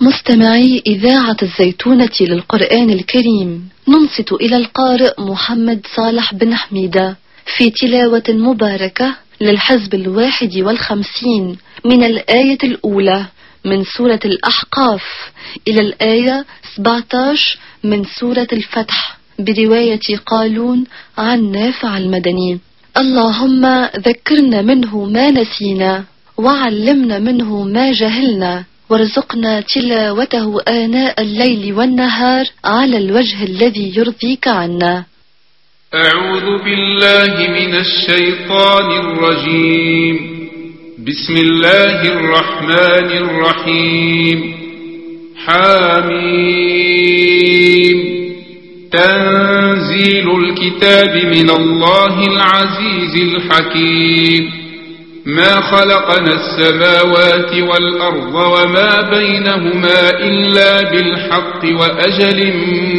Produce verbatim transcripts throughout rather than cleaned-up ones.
مستمعي إذاعة الزيتونة للقرآن الكريم، ننصت إلى القارئ محمد صالح بن حميدة في تلاوة مباركة للحزب الواحد والخمسين من الآية الأولى من سورة الأحقاف إلى الآية سبعة عشر من سورة الفتح برواية قالون عن نافع المدني. اللهم ذكرنا منه ما نسينا وعلمنا منه ما جهلنا وارزقنا تلاوته آناء الليل والنهار على الوجه الذي يرضيك عنا. أعوذ بالله من الشيطان الرجيم. بسم الله الرحمن الرحيم. حاميم. تنزيل الكتاب من الله العزيز الحكيم. ما خلقنا السماوات والأرض وما بينهما إلا بالحق وأجل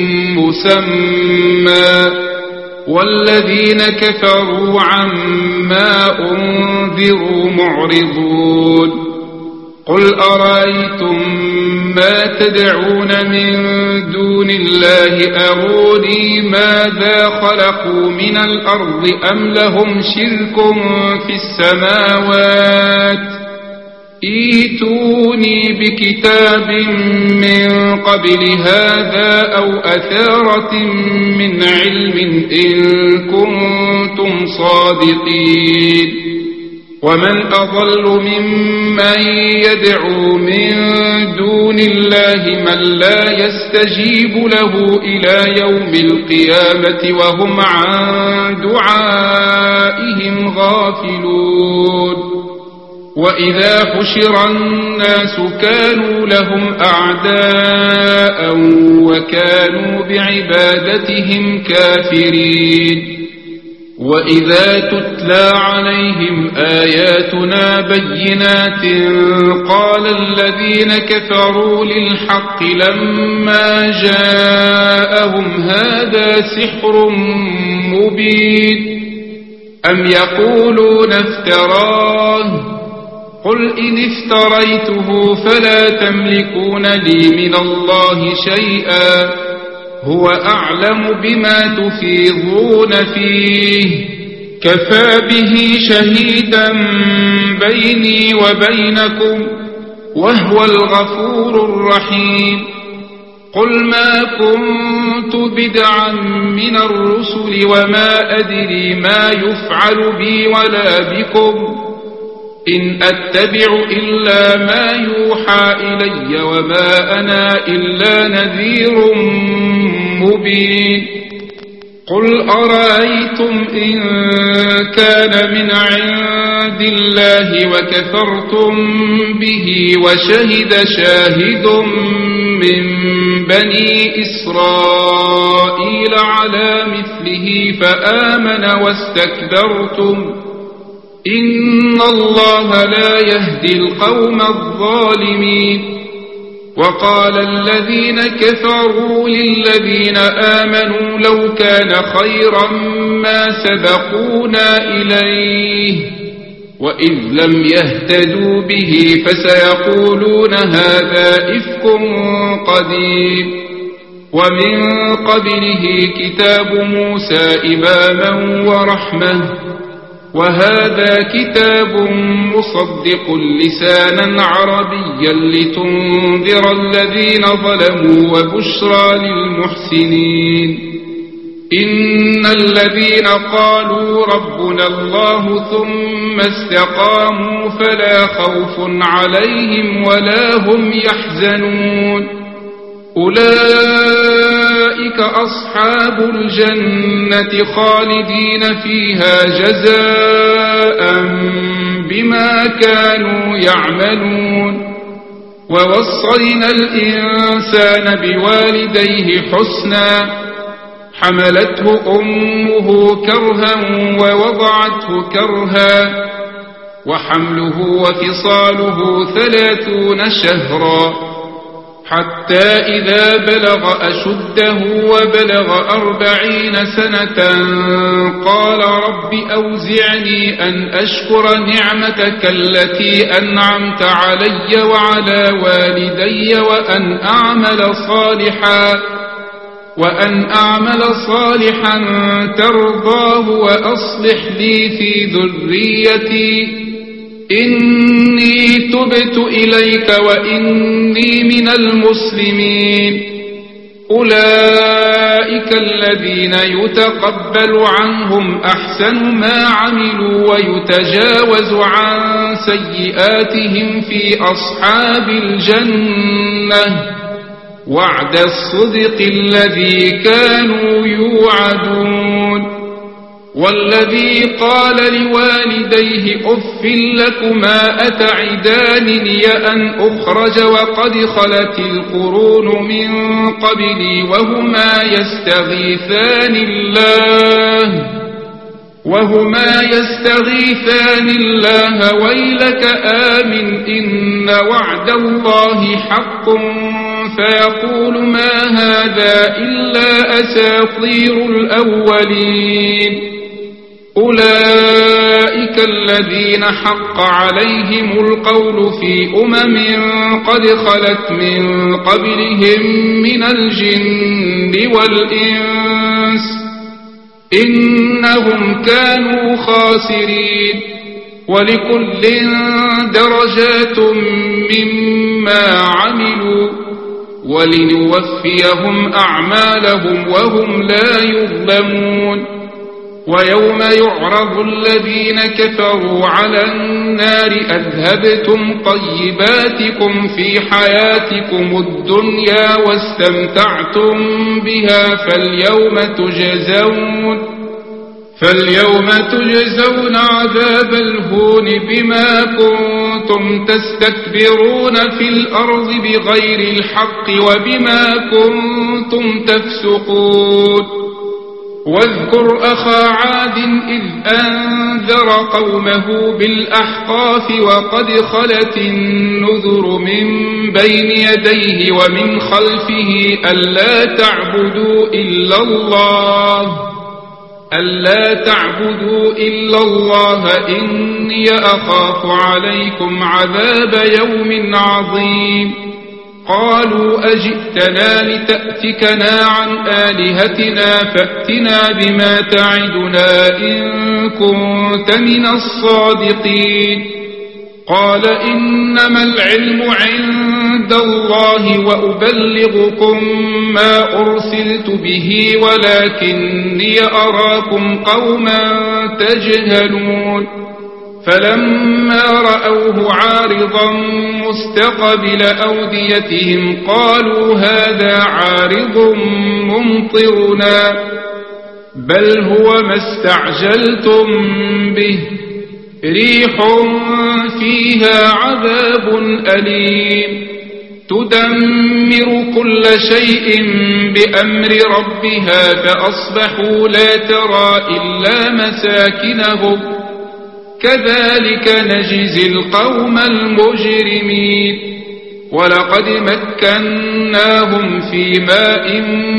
مسمى والذين كفروا عما أنذروا معرضون. قل أرأيتم ما تدعون من دون الله أروني ماذا خلقوا من الأرض أم لهم شرك في السماوات إيتوني بكتاب من قبل هذا أو أثارة من علم إن كنتم صادقين. ومن أضل ممن يدعو من دون الله من لا يستجيب له إلى يوم القيامة وهم عن دعائهم غافلون. وإذا حشر الناس كانوا لهم أعداء وكانوا بعبادتهم كافرين. وإذا تتلى عليهم آياتنا بينات قال الذين كفروا للحق لما جاءهم هذا سحر مبين أم يقولون افتراه قل إن افتريته فلا تملكون لي من الله شيئا هو أعلم بما تفيضون فيه كفى به شهيدا بيني وبينكم وهو الغفور الرحيم. قل ما كنت بدعا من الرسل وما أدري ما يفعل بي ولا بكم إن أتبع إلا ما يوحى إلي وما أنا إلا نذير مبين. قل أرأيتم إن كان من عند الله وكفرتم به وشهد شاهد من بني إسرائيل على مثله فآمن واستكبرتم إن الله لا يهدي القوم الظالمين. وقال الذين كفروا للذين آمنوا لو كان خيرا ما سبقونا إليه وإذ لم يهتدوا به فسيقولون هذا إفك قديم. ومن قبله كتاب موسى إماما ورحمة وهذا كتاب مصدق لسانا عربيا لتنذر الذين ظلموا وبشرى للمحسنين. إن الذين قالوا ربنا الله ثم استقاموا فلا خوف عليهم ولا هم يحزنون أولئك أصحاب الجنة خالدين فيها جزاء بما كانوا يعملون. ووصينا الإنسان بوالديه حسنا حملته أمه كرها ووضعته كرها وحمله وفصاله ثلاثون شهرا حتى إذا بلغ أشده وبلغ أربعين سنة قال رب أوزعني أن أشكر نعمتك التي أنعمت علي وعلى والدي وأن أعمل صالحا وأن أعمل صالحا ترضاه وأصلح لي في ذريتي إني تبت إليك وإني من المسلمين أولئك الذين يتقبل عنهم أحسن ما عملوا ويتجاوز عن سيئاتهم في أصحاب الجنة وعد الصدق الذي كانوا يوعدون والذي قال لوالديه أف لكما أتعدانني أن أخرج وقد خلت القرون من قبلي وهما يستغيثان الله وهما يستغيثان الله ويلك آمن إن وعد الله حق فيقول ما هذا إلا أساطير الأولين أولئك الذين حق عليهم القول في أمم قد خلت من قبلهم من الجن والإنس إنهم كانوا خاسرين ولكل درجات مما عملوا ولنوفيهم أعمالهم وهم لا يظلمون ويوم يعرض الذين كفروا على النار أذهبتم طيباتكم في حياتكم الدنيا واستمتعتم بها فاليوم تجزون فاليوم تجزون عذاب الهون بما كنتم تستكبرون في الأرض بغير الحق وبما كنتم تفسقون واذكر أخا عاد إذ أنذر قومه بالأحقاف وقد خلت النذر من بين يديه ومن خلفه ألا تعبدوا إلا الله ألا تعبدوا إلا الله إني أخاف عليكم عذاب يوم عظيم قالوا أجئتنا لتأتكنا عن آلهتنا فأتنا بما تعدنا إن كنت من الصادقين قال إنما العلم عند الله وأبلغكم ما أرسلت به ولكني أراكم قوما تجهلون فلما رأوه عارضا مستقبل أوديتهم قالوا هذا عارض ممطرنا بل هو ما استعجلتم به ريح فيها عذاب أليم تدمر كل شيء بأمر ربها فأصبحوا لا ترى إلا مساكنهم كذلك نجزي القوم المجرمين ولقد مكناهم في ماء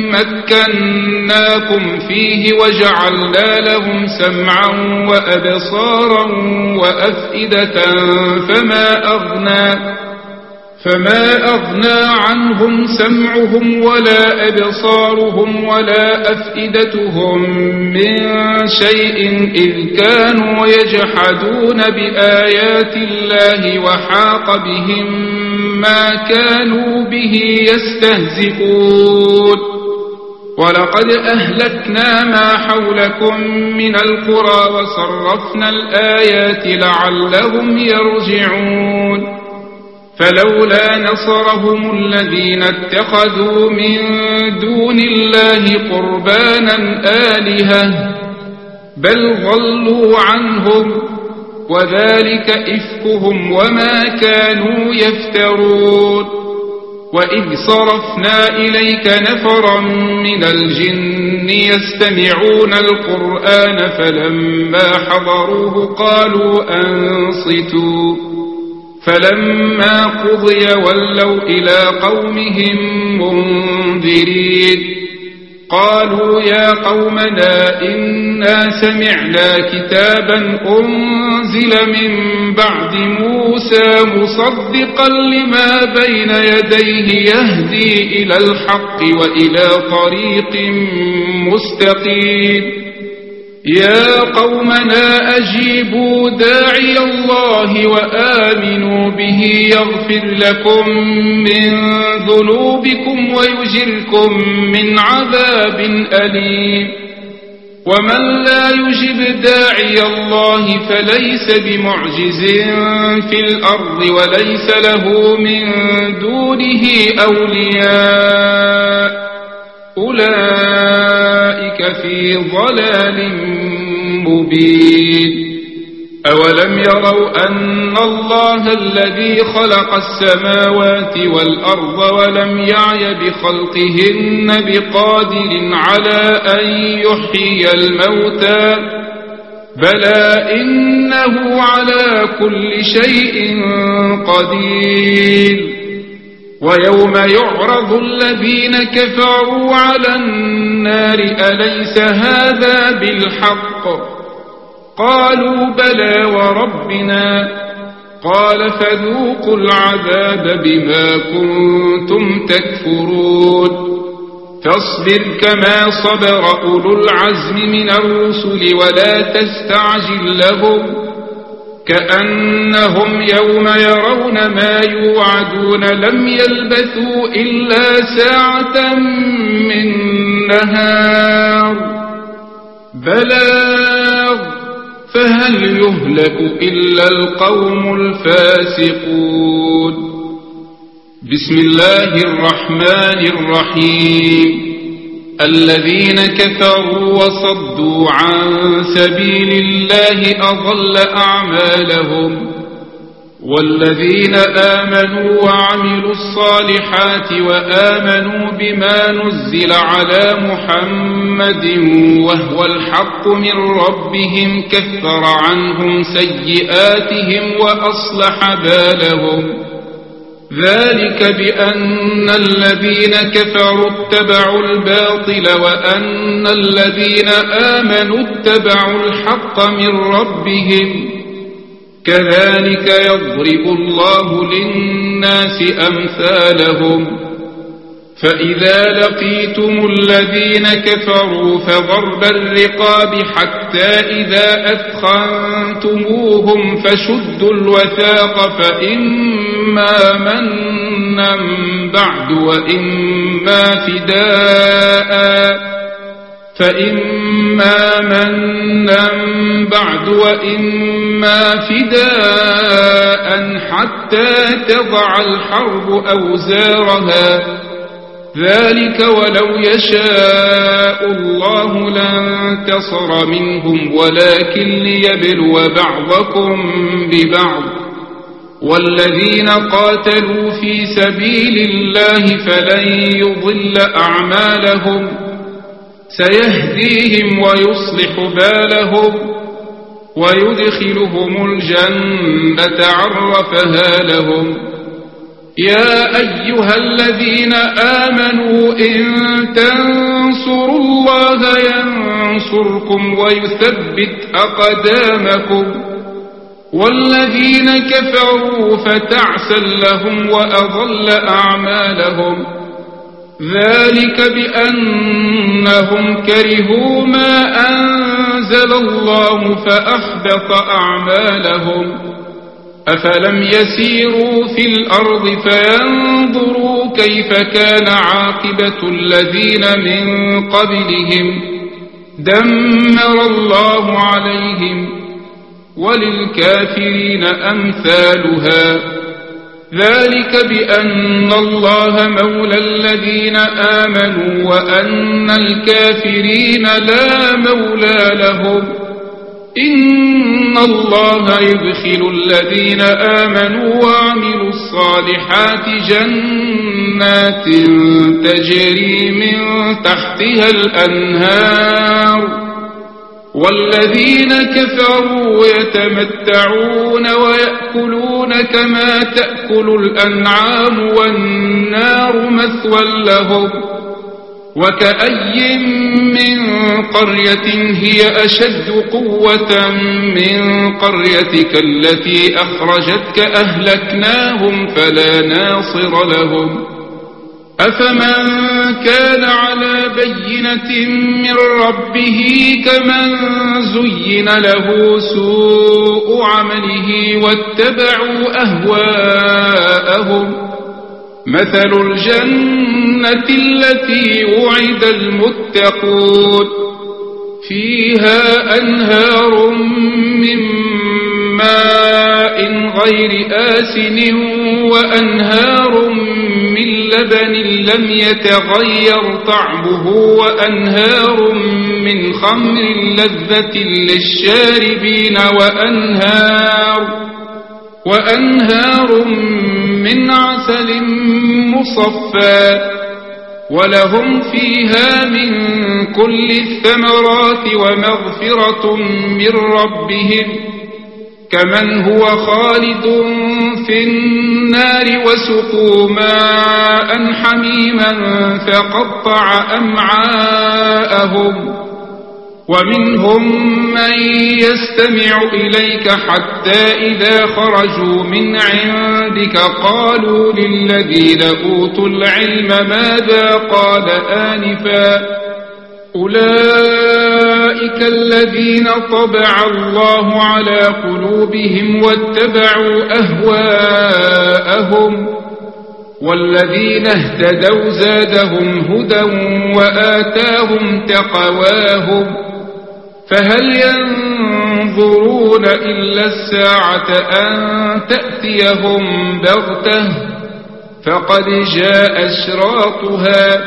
مكناكم فيه وجعلنا لهم سمعا وأبصارا وأفئدة فما أغنى فما أغنى عنهم سمعهم ولا أبصارهم ولا أفئدتهم من شيء إذ كانوا يجحدون بآيات الله وحاق بهم ما كانوا به يستهزئون ولقد أهلكنا ما حولكم من القرى وصرفنا الآيات لعلهم يرجعون فلولا نصرهم الذين اتخذوا من دون الله قربانا آلهة بل ضلوا عنهم وذلك إفكهم وما كانوا يفترون وإذ صرفنا إليك نفرا من الجن يستمعون القرآن فلما حضروه قالوا أنصتوا فلما قضي ولوا إلى قومهم منذرين قالوا يا قومنا إنا سمعنا كتابا أنزل من بعد موسى مصدقا لما بين يديه يهدي إلى الحق وإلى طريق مستقيم يا قومنا أجيبوا داعي الله وآمنوا به يغفر لكم من ذنوبكم ويجركم من عذاب أليم ومن لا يجب داعي الله فليس بمعجز في الأرض وليس له من دونه أولياء أولئك في ضلال مبين أولم يروا أن الله الذي خلق السماوات والأرض ولم يعي بخلقهن بقادر على أن يحيي الموتى بلى إنه على كل شيء قدير ويوم يعرض الذين كفروا على النار أليس هذا بالحق قالوا بلى وربنا قال فذوقوا العذاب بما كنتم تكفرون فاصبر كما صبر أولو العزم من الرسل ولا تستعجل لهم كأنهم يوم يرون ما يوعدون لم يلبثوا إلا ساعة من نهار بلاغ فهل يهلك إلا القوم الفاسقون بسم الله الرحمن الرحيم الذين كفروا وصدوا عن سبيل الله أضل أعمالهم والذين آمنوا وعملوا الصالحات وآمنوا بما نزل على محمد وهو الحق من ربهم كفر عنهم سيئاتهم وأصلح بالهم ذلك بأن الذين كفروا اتبعوا الباطل وأن الذين آمنوا اتبعوا الحق من ربهم كذلك يضرب الله للناس أمثالهم فإذا لقيتم الذين كفروا فضرب الرقاب حتى إذا أثخنتموهم فشدوا الوثاق فإما منا بعد وإما فداء فإما منا بعد وإما فداء حتى تضع الحرب أوزارها ذلك ولو يشاء الله لانتصر منهم ولكن ليبلو بعضكم ببعض والذين قاتلوا في سبيل الله فلن يضل أعمالهم سيهديهم ويصلح بالهم ويدخلهم الجنة عرفها لهم يا أيها الذين آمنوا إن تنصروا الله ينصركم ويثبت أقدامكم والذين كفروا فتعسا لهم وأضل أعمالهم ذلك بأنهم كرهوا ما أنزل الله فأحبط أعمالهم أفلم يسيروا في الأرض فينظروا كيف كان عاقبة الذين من قبلهم دمر الله عليهم وللكافرين أمثالها ذلك بأن الله مولى الذين آمنوا وأن الكافرين لا مولى لهم إن الله يدخل الذين آمنوا وعملوا الصالحات جنات تجري من تحتها الأنهار والذين كفروا يتمتعون ويأكلون كما تأكل الأنعام والنار مثوى لهم وكأي من قرية هي أشد قوة من قريتك التي أخرجتك أهلكناهم فلا ناصر لهم أفمن كان على بينة من ربه كمن زين له سوء عمله واتبعوا أهواءهم مثل الجنة التي وعد المتقون فيها أنهار من ماء غير آسن وأنهار من لبن لم يتغير طعمه وأنهار من خمر لذة للشاربين وأنهار وأنهار من عسل مصفى ولهم فيها من كل الثمرات ومغفرة من ربهم كمن هو خالد في النار وسقوا ماء حميما فقطع أمعاءهم ومنهم من يستمع إليك حتى إذا خرجوا من عندك قالوا للذين أوتوا العلم ماذا قال آنفا أولئك الذين طبع الله على قلوبهم واتبعوا أهواءهم والذين اهتدوا زادهم هدى وآتاهم تقواهم فهل ينظرون إلا الساعة أن تأتيهم بغتة فقد جاء أشراطها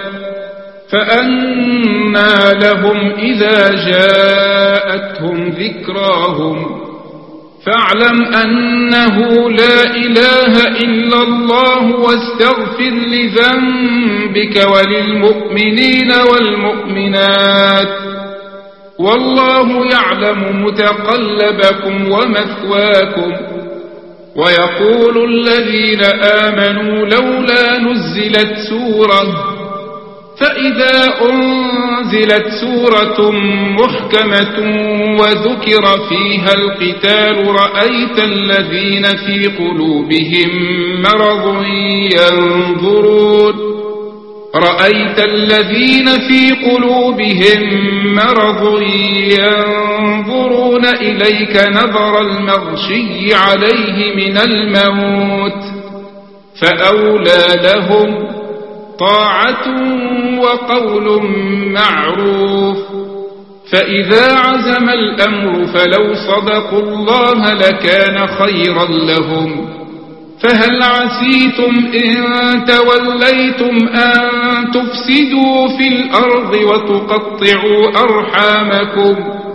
فأنى لهم إذا جاءتهم ذكراهم فاعلم أنه لا إله إلا الله واستغفر لذنبك وللمؤمنين والمؤمنات والله يعلم متقلبكم ومثواكم ويقول الذين آمنوا لولا نزلت سورة فإذا أنزلت سورة محكمة وذكر فيها القتال رأيت الذين في قلوبهم مرض ينظرون رأيت الذين في قلوبهم مرض ينظرون إليك نظر المغشي عليه من الموت فأولى لهم طاعة وقول معروف فإذا عزم الأمر فلو صدقوا الله لكان خيرا لهم فهل عسيتم إن توليتم أن تفسدوا في الأرض وتقطعوا أرحامكم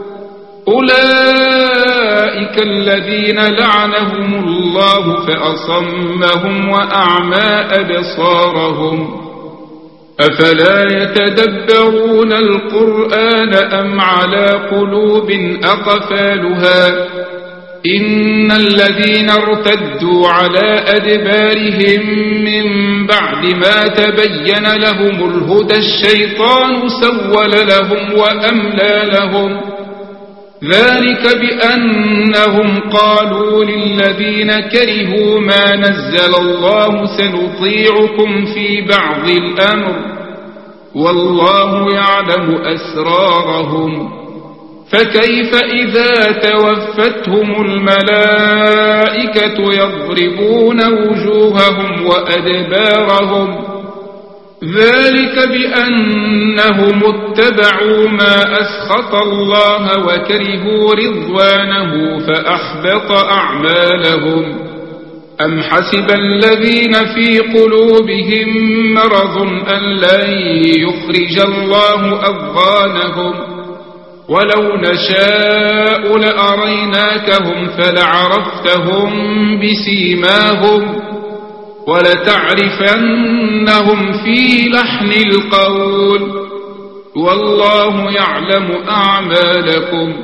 أولئك الذين لعنهم الله فأصمهم وأعمى أبصارهم أفلا يتدبرون القرآن أم على قلوب أقفالها إن الذين ارتدوا على أدبارهم من بعد ما تبين لهم الهدى الشيطان سول لهم وأملى لهم ذلك بأنهم قالوا للذين كرهوا ما نزل الله سنطيعكم في بعض الأمر والله يعلم أسرارهم فكيف إذا توفتهم الملائكة يضربون وجوههم وأدبارهم ذلك بأنهم اتبعوا ما أسخط الله وكرهوا رضوانه فأحبط أعمالهم أم حسب الذين في قلوبهم مرض أن لن يخرج الله أضغانهم ولو نشاء لأريناكهم فلعرفتهم بسيماهم ولتعرفنهم في لحن القول والله يعلم أعمالكم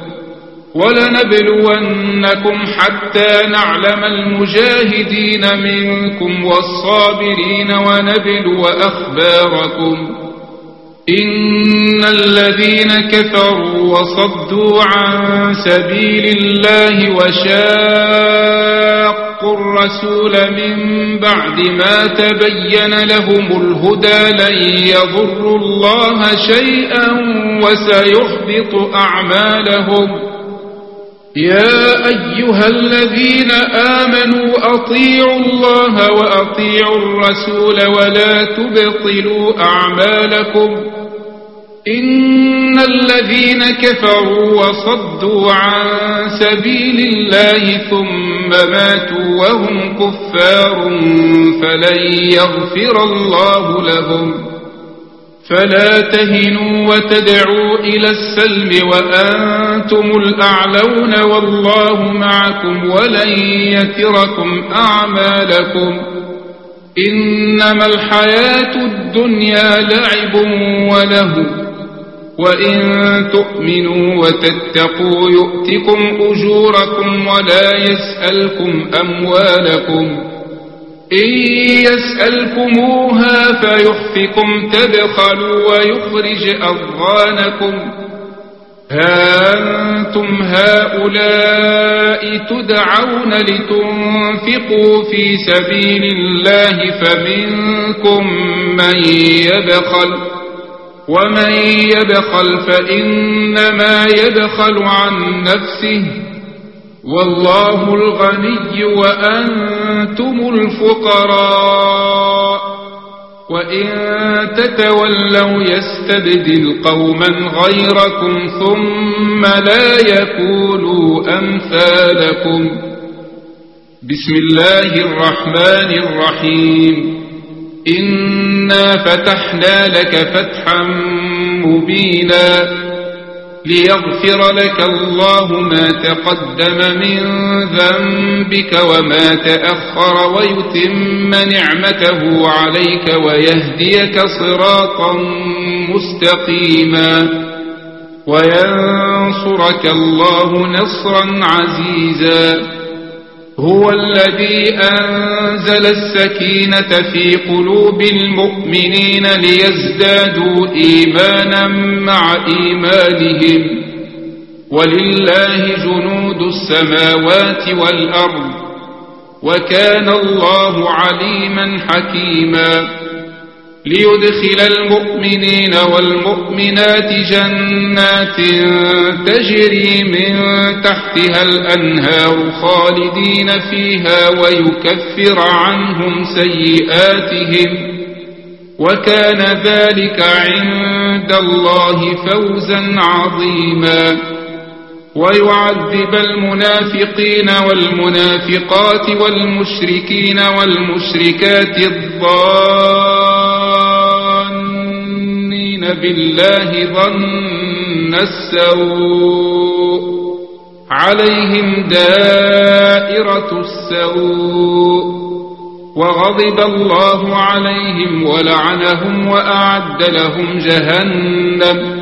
ولنبلونكم حتى نعلم المجاهدين منكم والصابرين ونبلو أخباركم إن الذين كفروا وصدوا عن سبيل الله وشاقوا الرسول من بعد ما تبين لهم الهدى لن يضروا الله شيئا وسيحبط أعمالهم يا أيها الذين آمنوا أطيعوا الله وأطيعوا الرسول ولا تبطلوا أعمالكم إن الذين كفروا وصدوا عن سبيل الله ثم ماتوا وهم كفار فلن يغفر الله لهم فلا تهنوا وتدعوا إلى السلم وأنتم الأعلون والله معكم ولن يتركم أعمالكم إنما الحياة الدنيا لعب وله وإن تؤمنوا وتتقوا يؤتكم أجوركم ولا يسألكم أموالكم إن يسألكموها فيحفكم تبخلوا ويخرج أضغانكم ها أنتم هؤلاء تدعون لتنفقوا في سبيل الله فمنكم من يبخل ومن يبخل فإنما يبخل عن نفسه والله الغني وأنتم الفقراء وإن تتولوا يستبدل قوما غيركم ثم لا يكونوا أمثالكم بسم الله الرحمن الرحيم إنا فتحنا لك فتحا مبينا ليغفر لك الله ما تقدم من ذنبك وما تأخر ويتم نعمته عليك ويهديك صراطا مستقيما وينصرك الله نصرا عزيزا هو الذي أنزل السكينة في قلوب المؤمنين ليزدادوا إيمانا مع إيمانهم ولله جنود السماوات والأرض وكان الله عليما حكيما ليدخل المؤمنين والمؤمنات جنات تجري من تحتها الأنهار خالدين فيها ويكفر عنهم سيئاتهم وكان ذلك عند الله فوزا عظيما ويعذب المنافقين والمنافقات والمشركين والمشركات الظانين بالله ظن السوء عليهم دائرة السوء وغضب الله عليهم ولعنهم وأعد لهم جهنم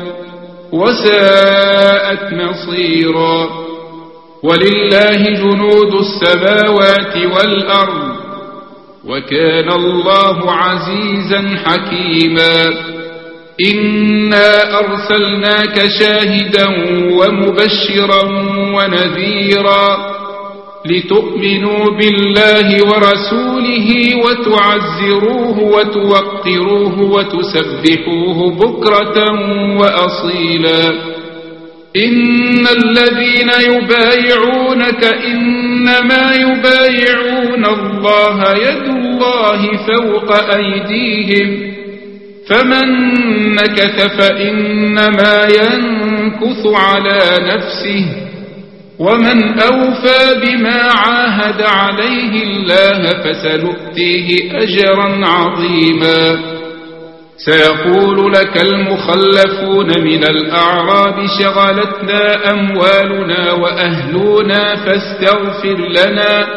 وساءت مصيرا ولله جنود السماوات والأرض وكان الله عزيزا حكيما إنا أرسلناك شاهدا ومبشرا ونذيرا لتؤمنوا بالله ورسوله وتعزروه وتوقروه وتسبحوه بكرة وأصيلا إن الذين يبايعونك إنما يبايعون الله يد الله فوق أيديهم فمن نكث فإنما ينكث على نفسه ومن أوفى بما عاهد عليه الله فسنؤتيه أجرا عظيما سيقول لك المخلفون من الأعراب شغلتنا أموالنا وأهلنا فاستغفر لنا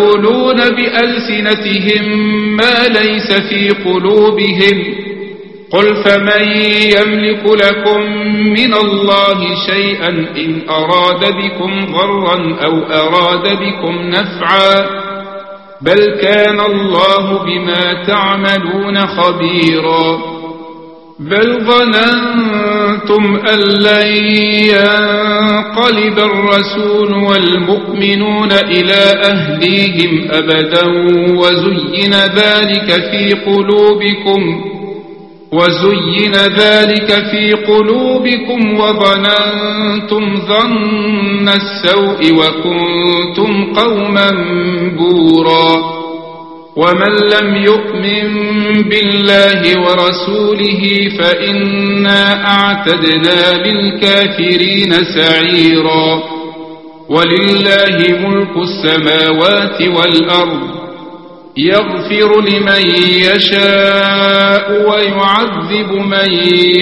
يقولون بألسنتهم ما ليس في قلوبهم قل فمن يملك لكم من الله شيئا إن أراد بكم ضرا أو أراد بكم نفعا بل كان الله بما تعملون خبيرا بل ظننتم أن لن ينقلب الرسول والمؤمنون إلى أهليهم أبدا وزين ذلك في قلوبكم وزين ذلك في قلوبكم وظننتم ظن السوء وكنتم قوما بورا ومن لم يؤمن بالله ورسوله فإنا أعتدنا للكافرين سعيرا ولله ملك السماوات والأرض يغفر لمن يشاء ويعذب من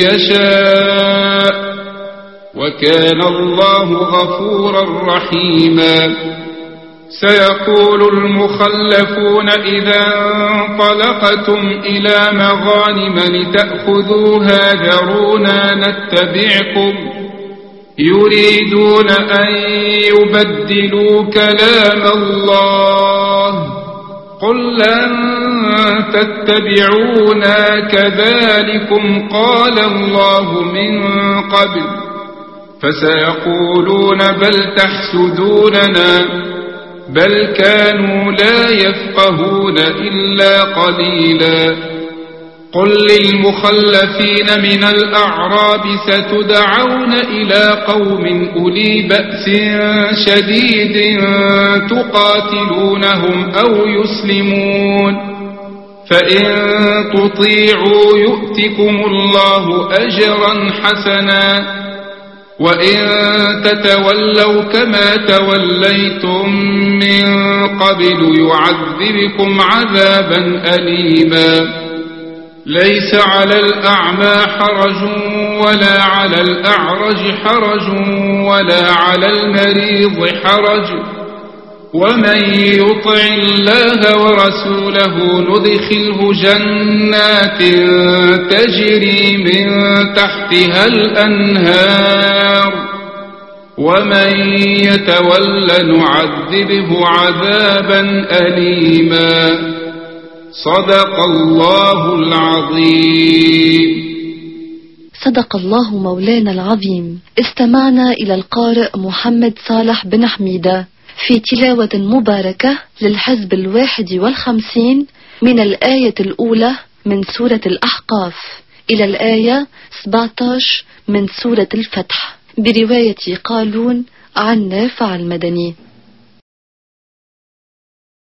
يشاء وكان الله غفورا رحيما سيقول المخلفون إذا انطلقتم إلى مغانم لتأخذوها ذرونا نتبعكم يريدون أن يبدلوا كلام الله قل لن تتبعونا كذلكم قال الله من قبل فسيقولون بل تحسدوننا بل كانوا لا يفقهون إلا قليلا قل للمخلفين من الأعراب ستدعون إلى قوم أولي بأس شديد تقاتلونهم أو يسلمون فإن تطيعوا يؤتكم الله أجرا حسنا وإن تتولوا كما توليتم من قبل يعذبكم عذابا أليما ليس على الأعمى حرج ولا على الأعرج حرج ولا على المريض حرج ومن يطع الله ورسوله ندخله جنات تجري من تحتها الأنهار ومن يتول نعذبه عذابا أليما صدق الله العظيم. صدق الله مولانا العظيم. استمعنا إلى القارئ محمد صالح بن حميدة في تلاوة مباركة للحزب الواحد والخمسين من الآية الأولى من سورة الأحقاف إلى الآية سبعة عشر من سورة الفتح برواية قالون عن نافع المدني.